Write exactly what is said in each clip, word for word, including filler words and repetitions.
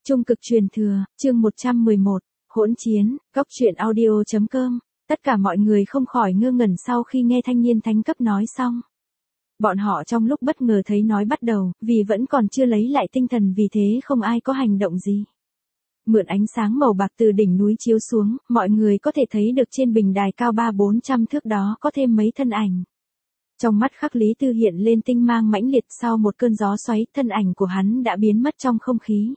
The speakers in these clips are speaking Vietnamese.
Trung cực truyền thừa, chương một trăm mười một, hỗn chiến, góc truyện audio chấm com. Tất cả mọi người không khỏi ngơ ngẩn sau khi nghe thanh niên thánh cấp nói xong. Bọn họ trong lúc bất ngờ thấy nói bắt đầu, vì vẫn còn chưa lấy lại tinh thần, vì thế không ai có hành động gì. Mượn ánh sáng màu bạc từ đỉnh núi chiếu xuống, mọi người có thể thấy được trên bình đài cao ba bốn trăm thước đó có thêm mấy thân ảnh. Trong mắt Khắc Lý Tư hiện lên tinh mang mãnh liệt, sau một cơn gió xoáy, thân ảnh của hắn đã biến mất trong không khí.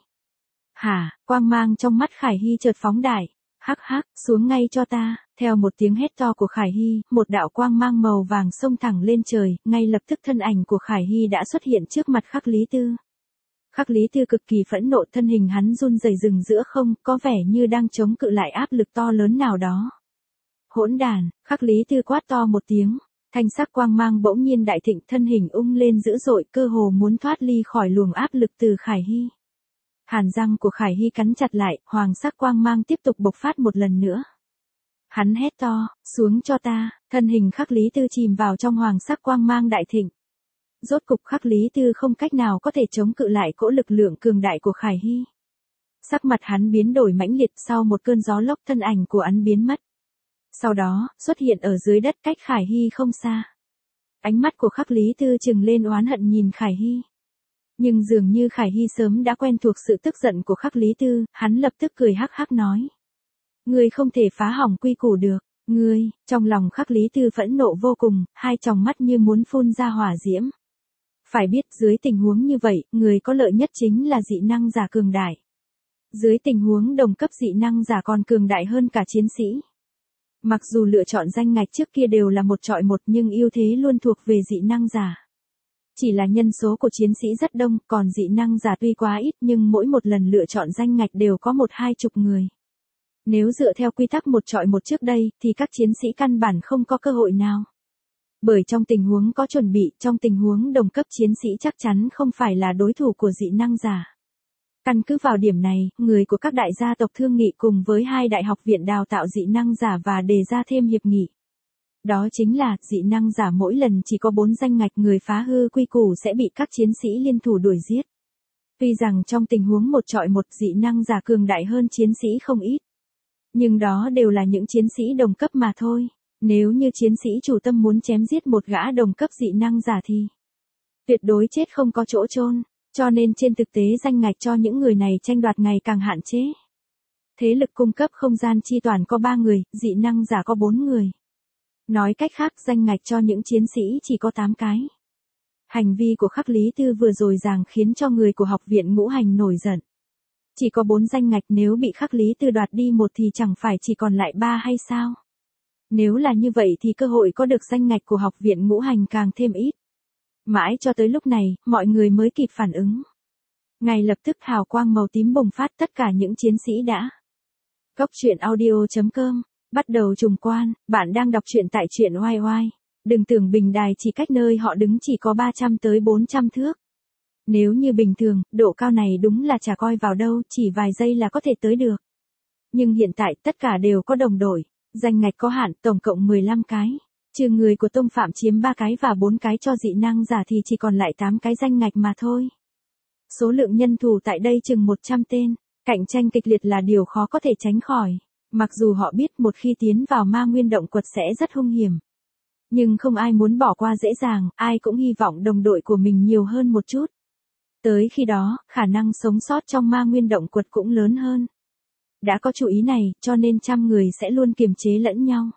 Hả, quang mang trong mắt Khải Hy chợt phóng đại. Hắc hắc, xuống ngay cho ta. Theo một tiếng hét to của Khải Hy, một đạo quang mang màu vàng xông thẳng lên trời, ngay lập tức thân ảnh của Khải Hy đã xuất hiện trước mặt Khắc Lý Tư. Khắc Lý Tư cực kỳ phẫn nộ, thân hình hắn run rẩy dừng giữa không, có vẻ như đang chống cự lại áp lực to lớn nào đó. Hỗn đàn, Khắc Lý Tư quát to một tiếng, thanh sắc quang mang bỗng nhiên đại thịnh, thân hình ung lên dữ dội, cơ hồ muốn thoát ly khỏi luồng áp lực từ Khải Hy. Hàn răng của Khải Hy cắn chặt lại, hoàng sắc quang mang tiếp tục bộc phát một lần nữa. Hắn hét to, xuống cho ta, thân hình Khắc Lý Tư chìm vào trong hoàng sắc quang mang đại thịnh. Rốt cục Khắc Lý Tư không cách nào có thể chống cự lại cỗ lực lượng cường đại của Khải Hy. Sắc mặt hắn biến đổi mãnh liệt, sau một cơn gió lốc thân ảnh của hắn biến mất. Sau đó, xuất hiện ở dưới đất cách Khải Hy không xa. Ánh mắt của Khắc Lý Tư trừng lên oán hận nhìn Khải Hy. Nhưng dường như Khải Hy sớm đã quen thuộc sự tức giận của Khắc Lý Tư, hắn lập tức cười hắc hắc nói. Ngươi không thể phá hỏng quy củ được, ngươi, trong lòng Khắc Lý Tư phẫn nộ vô cùng, hai tròng mắt như muốn phun ra hỏa diễm. Phải biết dưới tình huống như vậy, người có lợi nhất chính là dị năng giả cường đại. Dưới tình huống đồng cấp dị năng giả còn cường đại hơn cả chiến sĩ. Mặc dù lựa chọn danh ngạch trước kia đều là một chọi một, nhưng ưu thế luôn thuộc về dị năng giả. Chỉ là nhân số của chiến sĩ rất đông, còn dị năng giả tuy quá ít nhưng mỗi một lần lựa chọn danh ngạch đều có một hai chục người. Nếu dựa theo quy tắc một chọi một trước đây, thì các chiến sĩ căn bản không có cơ hội nào. Bởi trong tình huống có chuẩn bị, trong tình huống đồng cấp chiến sĩ chắc chắn không phải là đối thủ của dị năng giả. Căn cứ vào điểm này, người của các đại gia tộc thương nghị cùng với hai đại học viện đào tạo dị năng giả và đề ra thêm hiệp nghị. Đó chính là, dị năng giả mỗi lần chỉ có bốn danh ngạch, người phá hư quy củ sẽ bị các chiến sĩ liên thủ đuổi giết. Tuy rằng trong tình huống một chọi một, dị năng giả cường đại hơn chiến sĩ không ít. Nhưng đó đều là những chiến sĩ đồng cấp mà thôi. Nếu như chiến sĩ chủ tâm muốn chém giết một gã đồng cấp dị năng giả thì tuyệt đối chết không có chỗ chôn. Cho nên trên thực tế danh ngạch cho những người này tranh đoạt ngày càng hạn chế. Thế lực cung cấp không gian chi toàn có ba người, dị năng giả có bốn người. Nói cách khác, danh ngạch cho những chiến sĩ chỉ có tám cái. Hành vi của Khắc Lý Tư vừa rồi ràng khiến cho người của học viện ngũ hành nổi giận. Chỉ có bốn danh ngạch, nếu bị Khắc Lý Tư đoạt đi một thì chẳng phải chỉ còn lại ba hay sao? Nếu là như vậy thì cơ hội có được danh ngạch của học viện ngũ hành càng thêm ít. Mãi cho tới lúc này, mọi người mới kịp phản ứng. Ngay lập tức hào quang màu tím bùng phát, tất cả những chiến sĩ đã. Góc truyện audio chấm com, bắt đầu trùng quan, bạn đang đọc truyện tại truyện oai oai. Đừng tưởng bình đài chỉ cách nơi họ đứng chỉ có ba trăm tới bốn trăm thước. Nếu như bình thường, độ cao này đúng là chả coi vào đâu, chỉ vài giây là có thể tới được. Nhưng hiện tại tất cả đều có đồng đội, danh ngạch có hạn, tổng cộng mười lăm cái. Trừ người của tông phạm chiếm ba cái và bốn cái cho dị năng giả thì chỉ còn lại tám cái danh ngạch mà thôi. Số lượng nhân thủ tại đây chừng một trăm tên, cạnh tranh kịch liệt là điều khó có thể tránh khỏi. Mặc dù họ biết một khi tiến vào ma nguyên động quật sẽ rất hung hiểm. Nhưng không ai muốn bỏ qua dễ dàng, ai cũng hy vọng đồng đội của mình nhiều hơn một chút. Tới khi đó, khả năng sống sót trong ma nguyên động quật cũng lớn hơn. Đã có chú ý này, cho nên trăm người sẽ luôn kiềm chế lẫn nhau.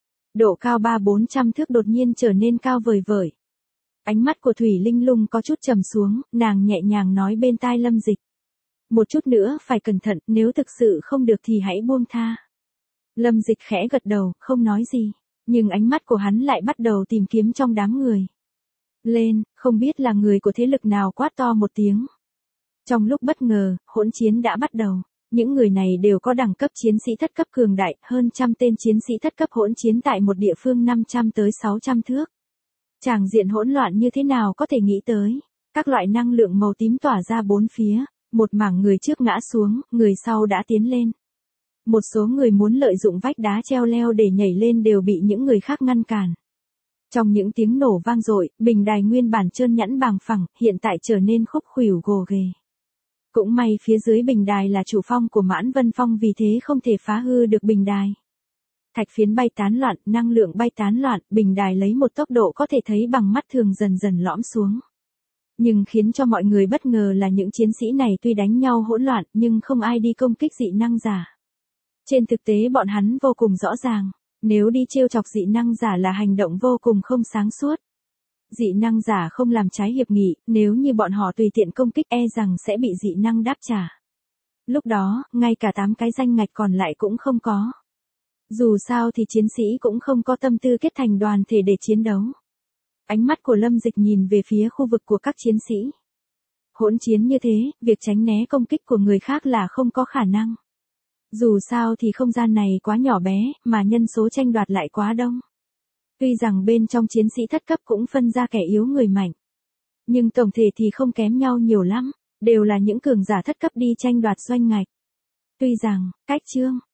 Độ cao ba bốn trăm thước đột nhiên trở nên cao vời vợi. Ánh mắt của Thủy Linh Lung có chút trầm xuống, nàng nhẹ nhàng nói bên tai Lâm Dịch. Một chút nữa phải cẩn thận, nếu thực sự không được thì hãy buông tha. Lâm Dịch khẽ gật đầu, không nói gì, nhưng ánh mắt của hắn lại bắt đầu tìm kiếm trong đám người. Lên, không biết là người của thế lực nào quát to một tiếng. Trong lúc bất ngờ, hỗn chiến đã bắt đầu. Những người này đều có đẳng cấp chiến sĩ thất cấp cường đại, hơn trăm tên chiến sĩ thất cấp hỗn chiến tại một địa phương năm trăm tới sáu trăm thước. Tràng diện hỗn loạn như thế nào có thể nghĩ tới. Các loại năng lượng màu tím tỏa ra bốn phía, một mảng người trước ngã xuống, người sau đã tiến lên. Một số người muốn lợi dụng vách đá treo leo để nhảy lên đều bị những người khác ngăn cản. Trong những tiếng nổ vang dội, bình đài nguyên bản trơn nhẵn bằng phẳng, hiện tại trở nên khúc khuỷu gồ ghề. Cũng may phía dưới bình đài là chủ phong của Mãn Vân Phong vì thế không thể phá hư được bình đài. Thạch phiến bay tán loạn, năng lượng bay tán loạn, bình đài lấy một tốc độ có thể thấy bằng mắt thường dần dần lõm xuống. Nhưng khiến cho mọi người bất ngờ là những chiến sĩ này tuy đánh nhau hỗn loạn nhưng không ai đi công kích dị năng giả. Trên thực tế bọn hắn vô cùng rõ ràng, nếu đi trêu chọc dị năng giả là hành động vô cùng không sáng suốt. Dị năng giả không làm trái hiệp nghị, nếu như bọn họ tùy tiện công kích e rằng sẽ bị dị năng đáp trả. Lúc đó, ngay cả tám cái danh ngạch còn lại cũng không có. Dù sao thì chiến sĩ cũng không có tâm tư kết thành đoàn thể để chiến đấu. Ánh mắt của Lâm Dịch nhìn về phía khu vực của các chiến sĩ. Hỗn chiến như thế, việc tránh né công kích của người khác là không có khả năng. Dù sao thì không gian này quá nhỏ bé, mà nhân số tranh đoạt lại quá đông. Tuy rằng bên trong chiến sĩ thất cấp cũng phân ra kẻ yếu người mạnh. Nhưng tổng thể thì không kém nhau nhiều lắm, đều là những cường giả thất cấp đi tranh đoạt doanh ngạch. Tuy rằng, cách chương,